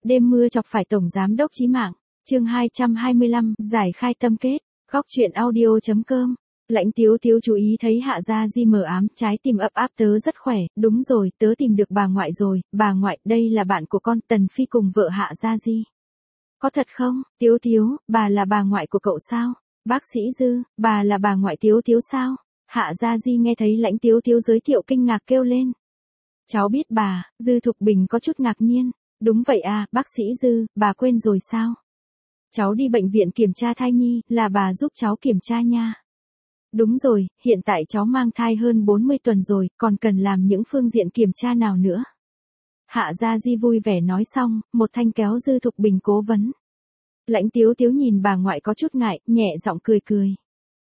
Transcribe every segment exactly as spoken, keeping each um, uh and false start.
Đêm mưa chọc phải tổng giám đốc chí mạng. Chương hai trăm hai mươi lăm, giải khai tâm kết. Góc truyện audio chấm com. Lãnh Tiếu Tiếu chú ý thấy Hạ Gia Di mờ ám, trái tim ấp áp, tớ rất khỏe, đúng rồi, tớ tìm được bà ngoại rồi, bà ngoại, đây là bạn của con, Tần Phi cùng vợ Hạ Gia Di. Có thật không? Tiếu Tiếu, bà là bà ngoại của cậu sao? Bác sĩ Dư, bà là bà ngoại Tiếu Tiếu sao? Hạ Gia Di nghe thấy Lãnh Tiếu Tiếu giới thiệu kinh ngạc kêu lên. Cháu biết bà. Dư Thục Bình có chút ngạc nhiên. Đúng vậy à, bác sĩ Dư, bà quên rồi sao? Cháu đi bệnh viện kiểm tra thai nhi, là bà giúp cháu kiểm tra nha. Đúng rồi, hiện tại cháu mang thai hơn bốn mươi tuần rồi, còn cần làm những phương diện kiểm tra nào nữa? Hạ Gia Di vui vẻ nói xong, một thanh kéo Dư Thục Bình cố vấn. Lãnh Tiếu Tiếu nhìn bà ngoại có chút ngại, nhẹ giọng cười cười.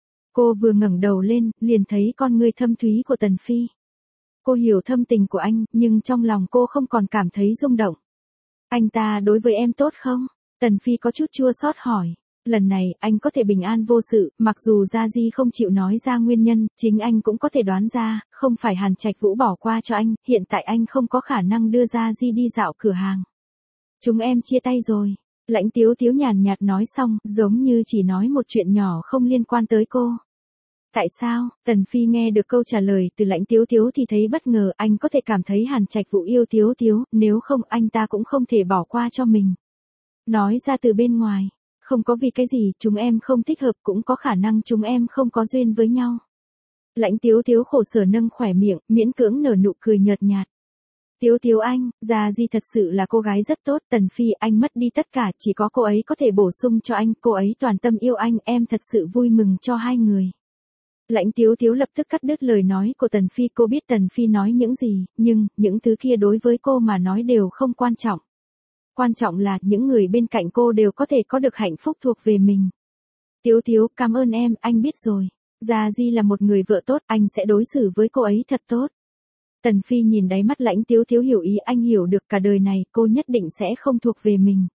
Cô vừa ngẩng đầu lên, liền thấy con ngươi thâm thúy của Tần Phi. Cô hiểu thâm tình của anh, nhưng trong lòng cô không còn cảm thấy rung động. Anh ta đối với em tốt không? Tần Phi có chút chua xót hỏi. Lần này, anh có thể bình an vô sự, mặc dù Gia Di không chịu nói ra nguyên nhân, chính anh cũng có thể đoán ra, không phải Hàn Trạch Vũ bỏ qua cho anh, hiện tại anh không có khả năng đưa Gia Di đi dạo cửa hàng. Chúng em chia tay rồi. Lãnh Tiếu Tiếu nhàn nhạt nói xong, giống như chỉ nói một chuyện nhỏ không liên quan tới cô. Tại sao? Tần Phi nghe được câu trả lời từ Lãnh Tiếu Tiếu thì thấy bất ngờ, anh có thể cảm thấy Hàn Trạch Vũ yêu Tiếu Tiếu, nếu không anh ta cũng không thể bỏ qua cho mình. Nói ra từ bên ngoài, không có vì cái gì, chúng em không thích hợp, cũng có khả năng chúng em không có duyên với nhau. Lãnh Tiếu Tiếu khổ sở nâng khỏe miệng, miễn cưỡng nở nụ cười nhợt nhạt. Tiếu Tiếu anh, Gia Di thật sự là cô gái rất tốt, Tần Phi, anh mất đi tất cả, chỉ có cô ấy có thể bổ sung cho anh, cô ấy toàn tâm yêu anh, em thật sự vui mừng cho hai người. Lãnh Tiếu Tiếu lập tức cắt đứt lời nói của Tần Phi, cô biết Tần Phi nói những gì, nhưng, những thứ kia đối với cô mà nói đều không quan trọng. Quan trọng là, những người bên cạnh cô đều có thể có được hạnh phúc thuộc về mình. Tiếu Tiếu, cảm ơn em, anh biết rồi. Gia Di là một người vợ tốt, anh sẽ đối xử với cô ấy thật tốt. Tần Phi nhìn đáy mắt Lãnh Tiếu Tiếu hiểu ý, anh hiểu được cả đời này, cô nhất định sẽ không thuộc về mình.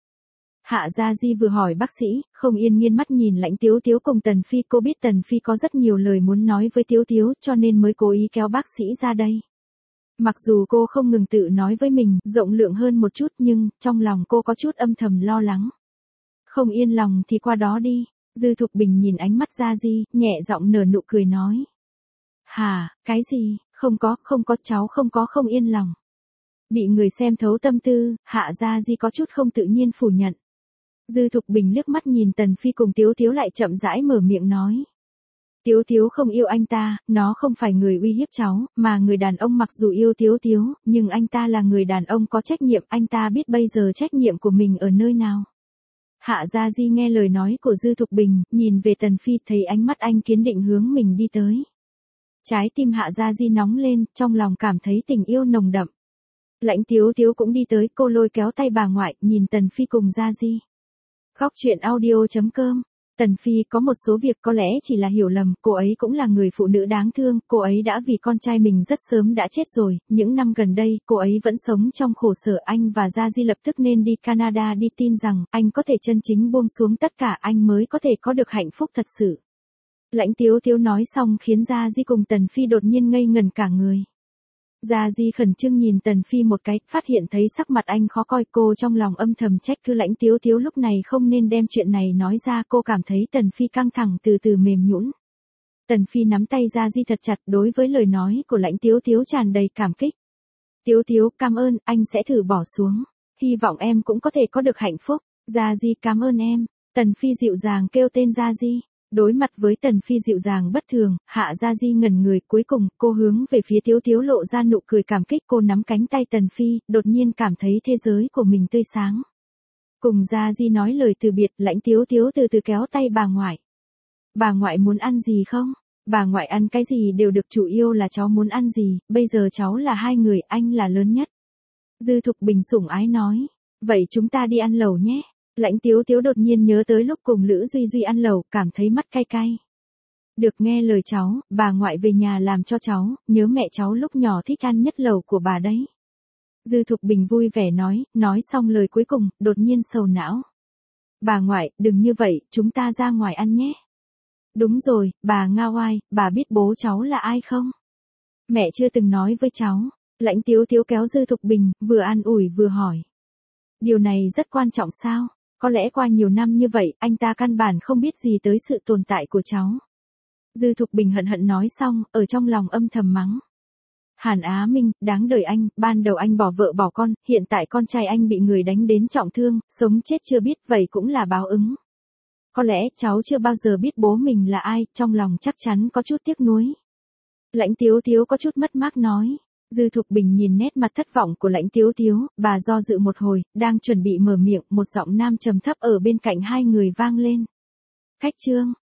Hạ Gia Di vừa hỏi bác sĩ, không yên nghiêng mắt nhìn Lãnh Tiếu Tiếu cùng Tần Phi, cô biết Tần Phi có rất nhiều lời muốn nói với Tiếu Tiếu, cho nên mới cố ý kéo bác sĩ ra đây. Mặc dù cô không ngừng tự nói với mình, rộng lượng hơn một chút, nhưng, trong lòng cô có chút âm thầm lo lắng. Không yên lòng thì qua đó đi. Dư Thục Bình nhìn ánh mắt Gia Di, nhẹ giọng nở nụ cười nói. Hả, cái gì, không có, không có, cháu không có không yên lòng. Bị người xem thấu tâm tư, Hạ Gia Di có chút không tự nhiên phủ nhận. Dư Thục Bình liếc mắt nhìn Tần Phi cùng Tiếu Tiếu lại chậm rãi mở miệng nói. Tiếu Tiếu không yêu anh ta, nó không phải người uy hiếp cháu, mà người đàn ông mặc dù yêu Tiếu Tiếu, nhưng anh ta là người đàn ông có trách nhiệm, anh ta biết bây giờ trách nhiệm của mình ở nơi nào. Hạ Gia Di nghe lời nói của Dư Thục Bình, nhìn về Tần Phi thấy ánh mắt anh kiên định hướng mình đi tới. Trái tim Hạ Gia Di nóng lên, trong lòng cảm thấy tình yêu nồng đậm. Lãnh Tiếu Tiếu cũng đi tới, cô lôi kéo tay bà ngoại, nhìn Tần Phi cùng Gia Di. Góc truyện audio chấm com. Tần Phi có một số việc có lẽ chỉ là hiểu lầm, cô ấy cũng là người phụ nữ đáng thương, cô ấy đã vì con trai mình rất sớm đã chết rồi, những năm gần đây, cô ấy vẫn sống trong khổ sở, anh và Gia Di lập tức nên đi Canada đi tin rằng, anh có thể chân chính buông xuống tất cả, anh mới có thể có được hạnh phúc thật sự. Lãnh Tiếu Tiếu nói xong khiến Gia Di cùng Tần Phi đột nhiên ngây ngẩn cả người. Gia Di khẩn trương nhìn Tần Phi một cái, phát hiện thấy sắc mặt anh khó coi, cô trong lòng âm thầm trách cứ Lãnh Tiếu Tiếu lúc này không nên đem chuyện này nói ra, cô cảm thấy Tần Phi căng thẳng từ từ mềm nhũn. Tần Phi nắm tay Gia Di thật chặt, đối với lời nói của Lãnh Tiếu Tiếu tràn đầy cảm kích. Tiếu Tiếu, cảm ơn, anh sẽ thử bỏ xuống. Hy vọng em cũng có thể có được hạnh phúc. Gia Di cảm ơn em. Tần Phi dịu dàng kêu tên Gia Di. Đối mặt với Tần Phi dịu dàng bất thường, Hạ Gia Di ngẩn người, cuối cùng, cô hướng về phía Tiếu Tiếu lộ ra nụ cười cảm kích, cô nắm cánh tay Tần Phi, đột nhiên cảm thấy thế giới của mình tươi sáng. Cùng Gia Di nói lời từ biệt, Lãnh Tiếu Tiếu từ từ kéo tay bà ngoại. Bà ngoại muốn ăn gì không? Bà ngoại ăn cái gì đều được, chủ yếu là cháu muốn ăn gì, bây giờ cháu là hai người, anh là lớn nhất. Dư Thục Bình sủng ái nói, vậy chúng ta đi ăn lẩu nhé. Lãnh Tiếu Tiếu đột nhiên nhớ tới lúc cùng Lữ Duy Duy ăn lẩu, cảm thấy mắt cay cay. Được nghe lời cháu, bà ngoại về nhà làm cho cháu, nhớ mẹ cháu lúc nhỏ thích ăn nhất lẩu của bà đấy. Dư Thục Bình vui vẻ nói, nói xong lời cuối cùng, đột nhiên sầu não. Bà ngoại, đừng như vậy, chúng ta ra ngoài ăn nhé. Đúng rồi, bà Nga Oai, bà biết bố cháu là ai không? Mẹ chưa từng nói với cháu. Lãnh Tiếu Tiếu kéo Dư Thục Bình, vừa an ủi vừa hỏi. Điều này rất quan trọng sao? Có lẽ qua nhiều năm như vậy, anh ta căn bản không biết gì tới sự tồn tại của cháu. Dư Thục Bình hận hận nói xong, ở trong lòng âm thầm mắng. Hàn Á Minh, đáng đời anh, ban đầu anh bỏ vợ bỏ con, hiện tại con trai anh bị người đánh đến trọng thương, sống chết chưa biết, vậy cũng là báo ứng. Có lẽ cháu chưa bao giờ biết bố mình là ai, trong lòng chắc chắn có chút tiếc nuối. Lãnh Tiếu Tiếu có chút mất mát nói. Dư Thục Bình nhìn nét mặt thất vọng của Lãnh Tiếu Tiếu, bà do dự một hồi, đang chuẩn bị mở miệng, một giọng nam trầm thấp ở bên cạnh hai người vang lên. Khách Trương.